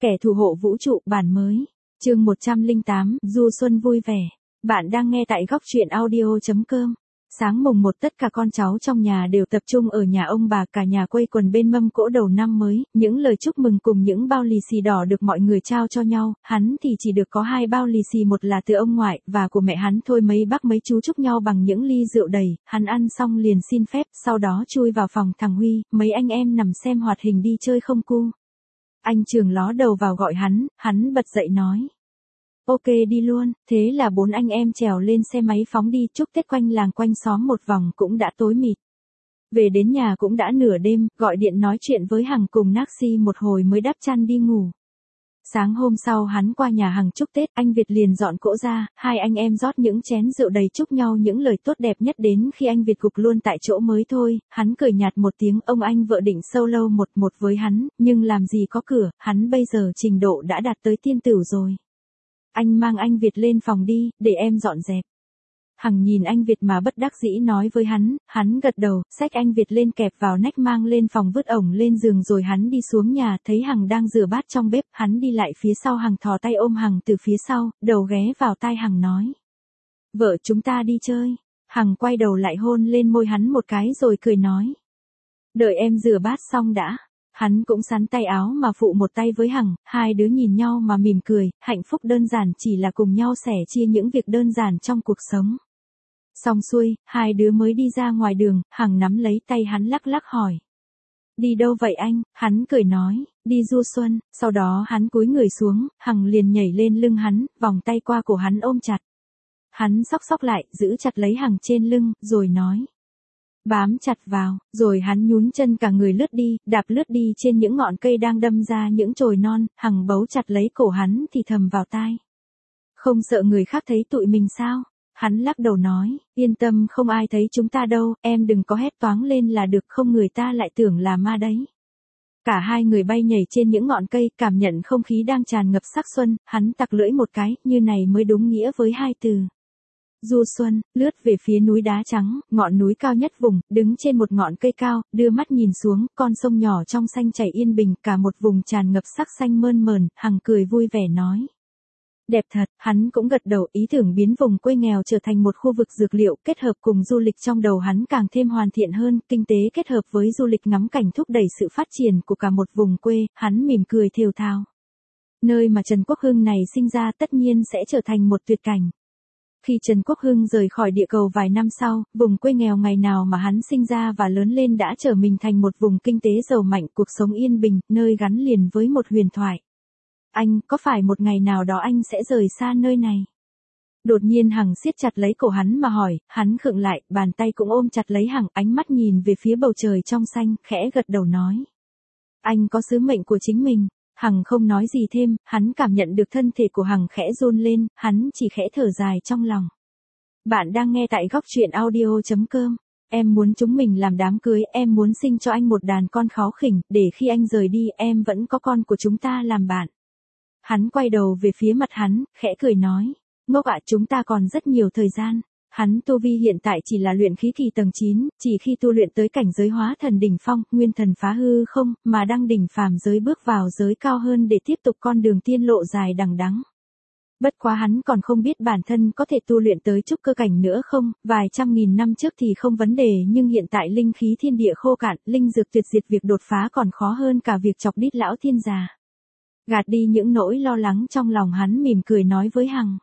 Kẻ thù hộ vũ trụ bản mới. Chương 108, Du Xuân vui vẻ. Bạn đang nghe tại góc truyện audio.com. Sáng mùng 1 tất cả con cháu trong nhà đều tập trung ở nhà ông bà, cả nhà quây quần bên mâm cỗ đầu năm mới, những lời chúc mừng cùng những bao lì xì đỏ được mọi người trao cho nhau, hắn thì chỉ được có 2 bao lì xì, một là từ ông ngoại và của mẹ hắn thôi. Mấy bác mấy chú chúc nhau bằng những ly rượu đầy, hắn ăn xong liền xin phép, sau đó chui vào phòng thằng Huy, mấy anh em nằm xem hoạt hình đi chơi không cu. Anh Trường ló đầu vào gọi hắn bật dậy nói. Ok đi luôn, thế là 4 anh em trèo lên xe máy phóng đi. Chúc Tết quanh làng quanh xóm một vòng cũng đã tối mịt. Về đến nhà cũng đã nửa đêm, gọi điện nói chuyện với Hằng cùng Naxi một hồi mới đắp chăn đi ngủ. Sáng hôm sau hắn qua nhà Hằng chúc Tết, anh Việt liền dọn cỗ ra, hai anh em rót những chén rượu đầy chúc nhau những lời tốt đẹp nhất, đến khi anh Việt gục luôn tại chỗ mới thôi. Hắn cười nhạt một tiếng, ông anh vợ định solo một với hắn, nhưng làm gì có cửa, hắn bây giờ trình độ đã đạt tới tiên tửu rồi. Anh mang anh Việt lên phòng đi, để em dọn dẹp. Hằng nhìn anh Việt mà bất đắc dĩ nói với hắn gật đầu, xách anh Việt lên kẹp vào nách mang lên phòng vứt ổng lên giường rồi hắn đi xuống nhà, thấy Hằng đang rửa bát trong bếp, hắn đi lại phía sau Hằng, thò tay ôm Hằng từ phía sau, đầu ghé vào tai Hằng nói. Vợ chúng ta đi chơi. Hằng quay đầu lại hôn lên môi hắn một cái rồi cười nói. Đợi em rửa bát xong đã. Hắn cũng xắn tay áo mà phụ một tay với Hằng, hai đứa nhìn nhau mà mỉm cười, hạnh phúc đơn giản chỉ là cùng nhau sẻ chia những việc đơn giản trong cuộc sống. Xong xuôi, hai đứa mới đi ra ngoài đường, Hằng nắm lấy tay hắn lắc lắc hỏi. Đi đâu vậy anh? Hắn cười nói, đi du xuân, sau đó hắn cúi người xuống, Hằng liền nhảy lên lưng hắn, vòng tay qua cổ hắn ôm chặt. Hắn xóc lại, giữ chặt lấy Hằng trên lưng, rồi nói. Bám chặt vào, rồi hắn nhún chân cả người lướt đi, đạp lướt đi trên những ngọn cây đang đâm ra những chồi non, Hằng bấu chặt lấy cổ hắn thì thầm vào tai. Không sợ người khác thấy tụi mình sao? Hắn lắc đầu nói, yên tâm không ai thấy chúng ta đâu, em đừng có hét toáng lên là được, không người ta lại tưởng là ma đấy. Cả hai người bay nhảy trên những ngọn cây, cảm nhận không khí đang tràn ngập sắc xuân, hắn tặc lưỡi một cái, như này mới đúng nghĩa với hai từ. Du xuân, lướt về phía núi đá trắng, ngọn núi cao nhất vùng, đứng trên một ngọn cây cao, đưa mắt nhìn xuống, con sông nhỏ trong xanh chảy yên bình, cả một vùng tràn ngập sắc xanh mơn mởn. Hằng cười vui vẻ nói. Đẹp thật, hắn cũng gật đầu, ý tưởng biến vùng quê nghèo trở thành một khu vực dược liệu kết hợp cùng du lịch trong đầu hắn càng thêm hoàn thiện hơn, kinh tế kết hợp với du lịch ngắm cảnh thúc đẩy sự phát triển của cả một vùng quê, hắn mỉm cười thều thào. Nơi mà Trần Quốc Hưng này sinh ra tất nhiên sẽ trở thành một tuyệt cảnh. Khi Trần Quốc Hưng rời khỏi địa cầu vài năm sau, vùng quê nghèo ngày nào mà hắn sinh ra và lớn lên đã trở mình thành một vùng kinh tế giàu mạnh, cuộc sống yên bình, nơi gắn liền với một huyền thoại. Anh, có phải một ngày nào đó anh sẽ rời xa nơi này? Đột nhiên Hằng siết chặt lấy cổ hắn mà hỏi, hắn khựng lại, bàn tay cũng ôm chặt lấy Hằng, ánh mắt nhìn về phía bầu trời trong xanh, khẽ gật đầu nói. Anh có sứ mệnh của chính mình. Hằng không nói gì thêm, hắn cảm nhận được thân thể của Hằng khẽ run lên, hắn chỉ khẽ thở dài trong lòng. Bạn đang nghe tại góc truyện audio.com. Em muốn chúng mình làm đám cưới, em muốn sinh cho anh một đàn con kháu khỉnh, để khi anh rời đi em vẫn có con của chúng ta làm bạn. Hắn quay đầu về phía mặt hắn, khẽ cười nói. Ngốc ạ, chúng ta còn rất nhiều thời gian. Hắn tu vi hiện tại chỉ là luyện khí kỳ tầng 9, chỉ khi tu luyện tới cảnh giới hóa thần đỉnh phong, nguyên thần phá hư không, mà đăng đỉnh phàm giới bước vào giới cao hơn để tiếp tục con đường tiên lộ dài đằng đẵng. Bất quá hắn còn không biết bản thân có thể tu luyện tới trúc cơ cảnh nữa không, vài trăm nghìn năm trước thì không vấn đề, nhưng hiện tại linh khí thiên địa khô cạn, linh dược tuyệt diệt, việc đột phá còn khó hơn cả việc chọc đít lão thiên già. Gạt đi những nỗi lo lắng trong lòng, hắn mỉm cười nói với Hằng.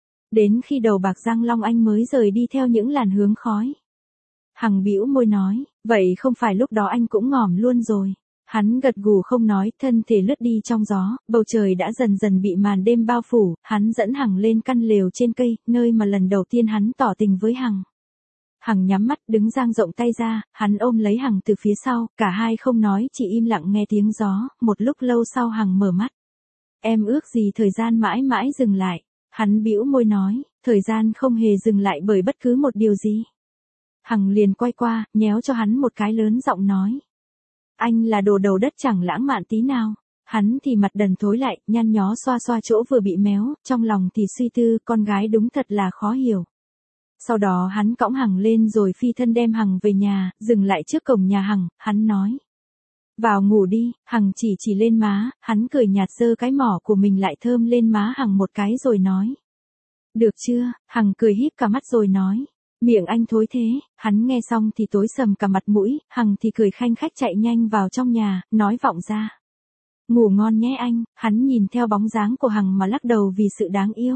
Đến khi đầu bạc răng long anh mới rời đi theo những làn hướng khói. Hằng bĩu môi nói, vậy không phải lúc đó anh cũng ngỏm luôn rồi. Hắn gật gù không nói, thân thể lướt đi trong gió, bầu trời đã dần dần bị màn đêm bao phủ, hắn dẫn Hằng lên căn lều trên cây, nơi mà lần đầu tiên hắn tỏ tình với Hằng. Hằng nhắm mắt đứng dang rộng tay ra, hắn ôm lấy Hằng từ phía sau, cả hai không nói, chỉ im lặng nghe tiếng gió, một lúc lâu sau Hằng mở mắt. Em ước gì thời gian mãi mãi dừng lại. Hắn bĩu môi nói, thời gian không hề dừng lại bởi bất cứ một điều gì. Hằng liền quay qua, nhéo cho hắn một cái, lớn giọng nói. Anh là đồ đầu đất chẳng lãng mạn tí nào. Hắn thì mặt đần thối lại, nhăn nhó xoa xoa chỗ vừa bị méo, trong lòng thì suy tư, con gái đúng thật là khó hiểu. Sau đó hắn cõng Hằng lên rồi phi thân đem Hằng về nhà, dừng lại trước cổng nhà Hằng, hắn nói. Vào ngủ đi, Hằng chỉ lên má, hắn cười nhạt giơ cái mỏ của mình lại thơm lên má Hằng một cái rồi nói. Được chưa, Hằng cười híp cả mắt rồi nói. Miệng anh thối thế, hắn nghe xong thì tối sầm cả mặt mũi, Hằng thì cười khanh khách chạy nhanh vào trong nhà, nói vọng ra. Ngủ ngon nhé anh, hắn nhìn theo bóng dáng của Hằng mà lắc đầu vì sự đáng yêu.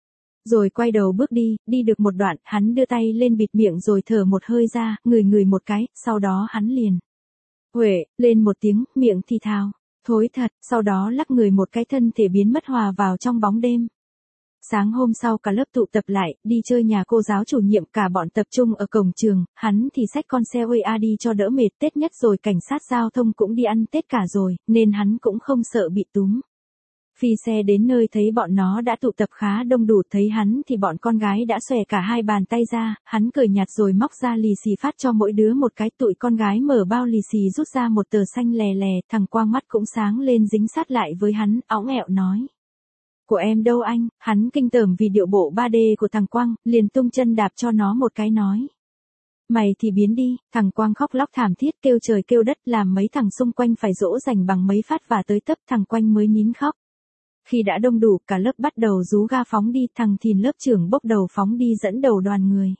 Rồi quay đầu bước đi được một đoạn, hắn đưa tay lên bịt miệng rồi thở một hơi ra, ngửi một cái, sau đó hắn liền. Huệ, lên một tiếng, miệng thì thào. Thối thật, sau đó lắc người một cái thân thể biến mất hòa vào trong bóng đêm. Sáng hôm sau cả lớp tụ tập lại, đi chơi nhà cô giáo chủ nhiệm cả bọn tập trung ở cổng trường, hắn thì xách con xe OEA đi cho đỡ mệt Tết nhất rồi cảnh sát giao thông cũng đi ăn Tết cả rồi, nên hắn cũng không sợ bị túm. Phi xe đến nơi thấy bọn nó đã tụ tập khá đông đủ thấy hắn thì bọn con gái đã xòe cả hai bàn tay ra, hắn cười nhạt rồi móc ra lì xì phát cho mỗi đứa một cái tụi con gái mở bao lì xì rút ra một tờ xanh lè lè, thằng Quang mắt cũng sáng lên dính sát lại với hắn, õng ẹo nói. Của em đâu anh, hắn kinh tởm vì điệu bộ 3D của thằng Quang, liền tung chân đạp cho nó một cái nói. Mày thì biến đi, thằng Quang khóc lóc thảm thiết kêu trời kêu đất làm mấy thằng xung quanh phải dỗ dành bằng mấy phát và tới tấp thằng Quanh mới nín khóc. Khi đã đông đủ cả lớp bắt đầu rú ga phóng đi thằng Thìn lớp trưởng bốc đầu phóng đi dẫn đầu đoàn người.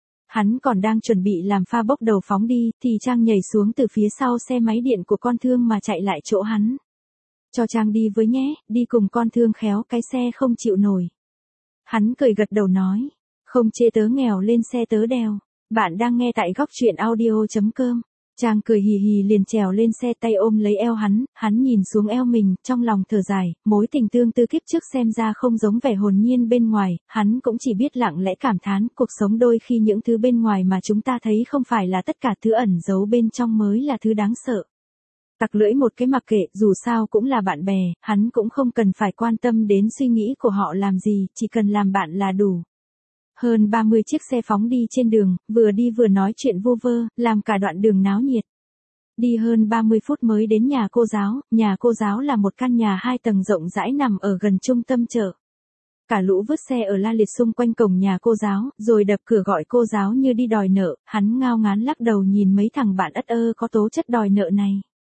Hắn còn đang chuẩn bị làm pha bốc đầu phóng đi thì Trang nhảy xuống từ phía sau xe máy điện của con Thương mà chạy lại chỗ hắn. Cho Trang đi với nhé, đi cùng con Thương khéo cái xe không chịu nổi. Hắn cười gật đầu nói, không chê tớ nghèo lên xe tớ đèo. Bạn đang nghe tại góc truyện audio.com. Trang cười hì hì liền trèo lên xe tay ôm lấy eo hắn nhìn xuống eo mình, trong lòng thở dài, mối tình tương tư kiếp trước xem ra không giống vẻ hồn nhiên bên ngoài, hắn cũng chỉ biết lặng lẽ cảm thán, cuộc sống đôi khi những thứ bên ngoài mà chúng ta thấy không phải là tất cả thứ ẩn giấu bên trong mới là thứ đáng sợ. Tặc lưỡi một cái mặc kệ, dù sao cũng là bạn bè, hắn cũng không cần phải quan tâm đến suy nghĩ của họ làm gì, chỉ cần làm bạn là đủ. Hơn 30 chiếc xe phóng đi trên đường, vừa đi vừa nói chuyện vu vơ, làm cả đoạn đường náo nhiệt. Đi hơn 30 phút mới đến nhà cô giáo là một căn nhà 2 tầng rộng rãi nằm ở gần trung tâm chợ. Cả lũ vứt xe ở la liệt xung quanh cổng nhà cô giáo, rồi đập cửa gọi cô giáo như đi đòi nợ, hắn ngao ngán lắc đầu nhìn mấy thằng bạn ất ơ có tố chất đòi nợ này.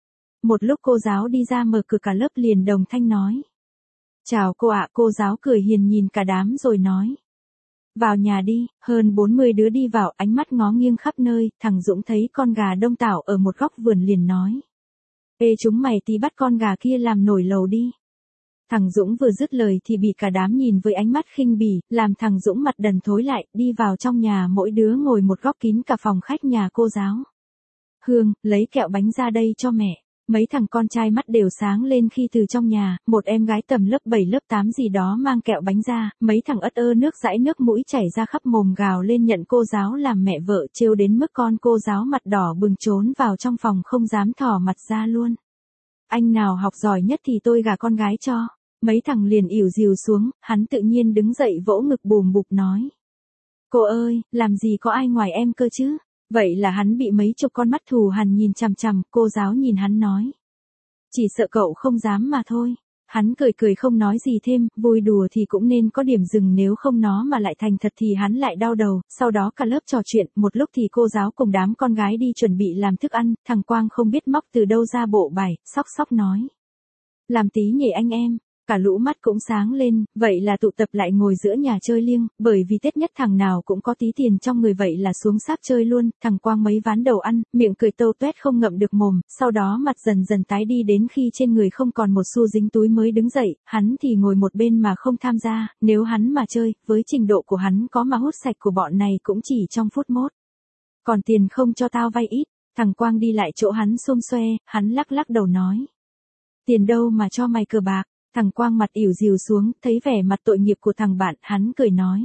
Một lúc cô giáo đi ra mở cửa cả lớp liền đồng thanh nói. Chào cô ạ, cô giáo cười hiền nhìn cả đám rồi nói. Vào nhà đi, hơn 40 đứa đi vào ánh mắt ngó nghiêng khắp nơi, thằng Dũng thấy con gà đông tảo ở một góc vườn liền nói. Ê chúng mày tí bắt con gà kia làm nổi lầu đi. Thằng Dũng vừa dứt lời thì bị cả đám nhìn với ánh mắt khinh bỉ, làm thằng Dũng mặt đần thối lại, đi vào trong nhà mỗi đứa ngồi một góc kín cả phòng khách nhà cô giáo. Hương, lấy kẹo bánh ra đây cho mẹ. Mấy thằng con trai mắt đều sáng lên khi từ trong nhà, một em gái tầm lớp 7 lớp 8 gì đó mang kẹo bánh ra, mấy thằng ất ơ nước dãi nước mũi chảy ra khắp mồm gào lên nhận cô giáo làm mẹ vợ trêu đến mức con cô giáo mặt đỏ bừng trốn vào trong phòng không dám thỏ mặt ra luôn. Anh nào học giỏi nhất thì tôi gả con gái cho. Mấy thằng liền ỉu dìu xuống, hắn tự nhiên đứng dậy vỗ ngực bùm bụp nói. Cô ơi, làm gì có ai ngoài em cơ chứ? Vậy là hắn bị mấy chục con mắt thù hằn nhìn chằm chằm, cô giáo nhìn hắn nói. Chỉ sợ cậu không dám mà thôi. Hắn cười không nói gì thêm, vui đùa thì cũng nên có điểm dừng nếu không nó mà lại thành thật thì hắn lại đau đầu, sau đó cả lớp trò chuyện, một lúc thì cô giáo cùng đám con gái đi chuẩn bị làm thức ăn, thằng Quang không biết móc từ đâu ra bộ bài, sóc nói. Làm tí nhỉ anh em. Cả lũ mắt cũng sáng lên, vậy là tụ tập lại ngồi giữa nhà chơi liêng, bởi vì Tết nhất thằng nào cũng có tí tiền trong người vậy là xuống sáp chơi luôn, thằng Quang mấy ván đầu ăn, miệng cười tâu tuét không ngậm được mồm, sau đó mặt dần dần tái đi đến khi trên người không còn một xu dính túi mới đứng dậy, hắn thì ngồi một bên mà không tham gia, nếu hắn mà chơi, với trình độ của hắn có mà hút sạch của bọn này cũng chỉ trong phút mốt. Còn tiền không cho tao vay ít, thằng Quang đi lại chỗ hắn xôm xoe, hắn lắc đầu nói. Tiền đâu mà cho mày cờ bạc. Thằng Quang mặt ỉu dìu xuống, thấy vẻ mặt tội nghiệp của thằng bạn, hắn cười nói.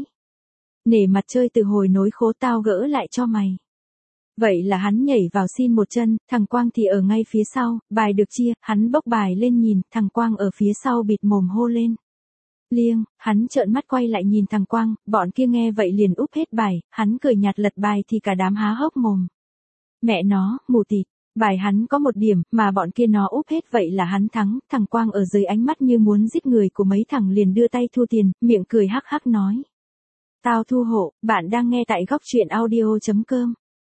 Nể mặt chơi từ hồi nối khố tao gỡ lại cho mày. Vậy là hắn nhảy vào xin một chân, thằng Quang thì ở ngay phía sau, bài được chia, hắn bốc bài lên nhìn, thằng Quang ở phía sau bịt mồm hô lên. Liêng, hắn trợn mắt quay lại nhìn thằng Quang, bọn kia nghe vậy liền úp hết bài, hắn cười nhạt lật bài thì cả đám há hốc mồm. Mẹ nó, mù tịt. Bài hắn có một điểm, mà bọn kia nó úp hết vậy là hắn thắng, thằng Quang ở dưới ánh mắt như muốn giết người của mấy thằng liền đưa tay thu tiền, miệng cười hắc hắc nói. Tao thu hộ, bạn đang nghe tại góc truyện audio.com.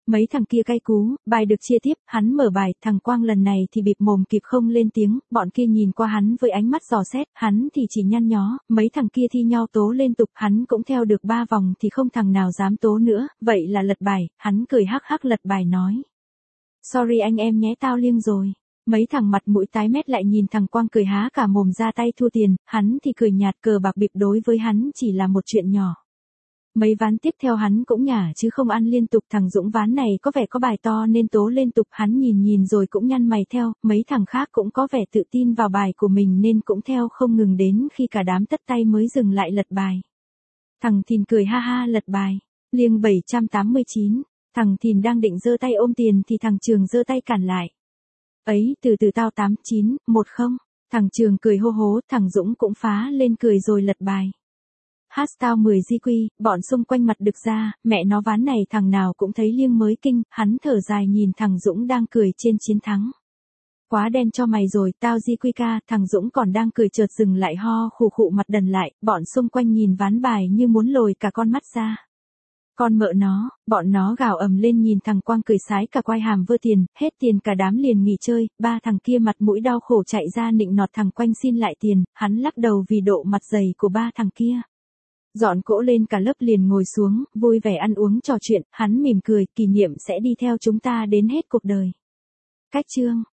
Mấy thằng kia cay cú, bài được chia tiếp, hắn mở bài, thằng Quang lần này thì bịp mồm kịp không lên tiếng, bọn kia nhìn qua hắn với ánh mắt dò xét, hắn thì chỉ nhăn nhó, mấy thằng kia thi nhau tố liên tục, hắn cũng theo được 3 vòng thì không thằng nào dám tố nữa, vậy là lật bài, hắn cười hắc hắc lật bài nói. Sorry anh em nhé tao liêng rồi. Mấy thằng mặt mũi tái mét lại nhìn thằng Quang cười há cả mồm ra tay thua tiền, hắn thì cười nhạt, cờ bạc bịp đối với hắn chỉ là một chuyện nhỏ. Mấy ván tiếp theo hắn cũng nhả chứ không ăn liên tục, thằng Dũng ván này có vẻ có bài to nên tố liên tục, hắn nhìn rồi cũng nhăn mày theo, mấy thằng khác cũng có vẻ tự tin vào bài của mình nên cũng theo không ngừng đến khi cả đám tất tay mới dừng lại lật bài. Thằng Thìn cười ha ha lật bài, liêng 789, thằng Thìn đang định giơ tay ôm tiền thì thằng Trường giơ tay cản lại. Ấy, từ từ tao 89, 10, thằng Trường cười hô hố, thằng Dũng cũng phá lên cười rồi lật bài. Tao 10 GQ, bọn xung quanh mặt đực ra, mẹ nó ván này thằng nào cũng thấy liêng mới kinh, hắn thở dài nhìn thằng Dũng đang cười trên chiến thắng. Quá đen cho mày rồi, tao GQ, thằng Dũng còn đang cười chợt dừng lại ho khụ khụ mặt đần lại, bọn xung quanh nhìn ván bài như muốn lồi cả con mắt ra. Con mợ nó, bọn nó gào ầm lên nhìn thằng Quang cười sái cả quai hàm vơ tiền, hết tiền cả đám liền nghỉ chơi, 3 thằng kia mặt mũi đau khổ chạy ra nịnh nọt thằng Quanh xin lại tiền, hắn lắc đầu vì độ mặt dày của 3 thằng kia. Dọn cỗ lên cả lớp liền ngồi xuống, vui vẻ ăn uống trò chuyện, hắn mỉm cười, kỷ niệm sẽ đi theo chúng ta đến hết cuộc đời. Cách chương